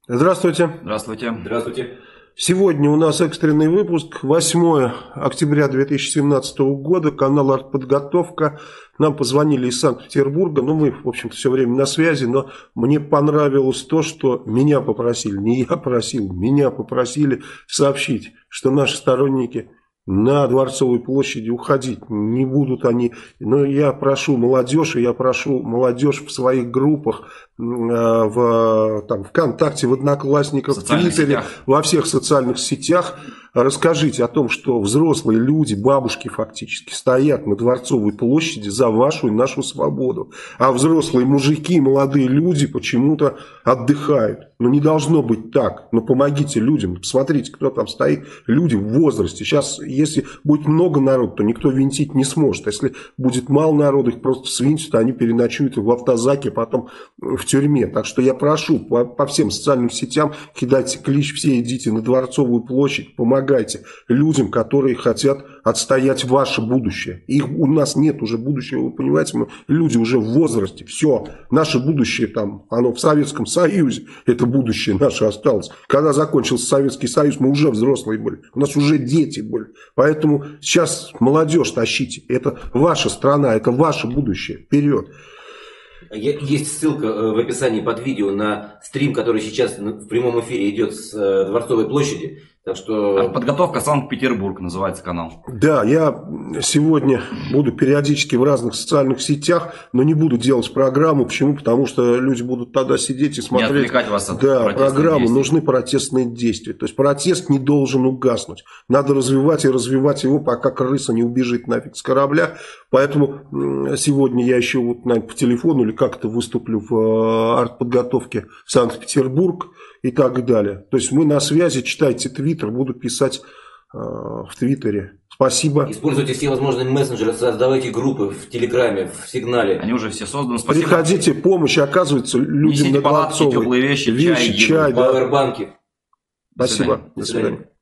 Здравствуйте. Здравствуйте. Здравствуйте. Сегодня у нас экстренный выпуск, 8 октября 2017 года, канал «Артподготовка». Нам позвонили из Санкт-Петербурга, мы, в общем-то, все время на связи, но мне понравилось то, что меня попросили, не я просил, меня попросили сообщить, что наши сторонники на Дворцовой площади уходить не будут они. Но я прошу молодежь, и я прошу молодежь в своих группах, ВКонтакте, в Одноклассниках, в Твиттере, во всех социальных сетях, расскажите о том, что взрослые люди, бабушки фактически, стоят на Дворцовой площади за вашу и нашу свободу. А взрослые мужики, молодые люди почему-то отдыхают. Не должно быть так. Помогите людям. Посмотрите, кто там стоит. Люди в возрасте. Сейчас, если будет много народу, то никто винтить не сможет. А если будет мало народу, их просто свинтят, они переночуют в автозаке, потом в тюрьме. Так что я прошу по всем социальным сетям, кидайте клич, все идите на Дворцовую площадь, помогайте людям, которые хотят отстоять ваше будущее. У нас нет уже будущего, вы понимаете, люди уже в возрасте, все, наше будущее оно в Советском Союзе, это будущее наше осталось. Когда закончился Советский Союз, мы уже взрослые были, у нас уже дети были, поэтому сейчас молодежь тащите, это ваша страна, это ваше будущее, вперед. Есть ссылка в описании под видео на стрим, который сейчас в прямом эфире идет с Дворцовой площади. Так что... Подготовка Санкт-Петербург называется канал. Да, я сегодня буду периодически в разных социальных сетях, но не буду делать программу. Почему? Потому что люди будут тогда сидеть и смотреть. Не отвлекать вас от программу. Действий. Нужны протестные действия. То есть протест не должен угаснуть. Надо развивать и развивать его, пока крыса не убежит нафиг с корабля. Поэтому сегодня я еще по телефону или как-то выступлю в артподготовке Санкт-Петербург и так далее. То есть мы на связи, читайте Твиттер, буду писать в Твиттере. Спасибо. Используйте все возможные мессенджеры, создавайте группы в Телеграме, в Сигнале. Они уже все созданы. Спасибо. Приходите, помощь оказывается людям. Несите на палатки, Дворцовой. теплые вещи, чай, пауэрбанки. Спасибо. До свидания.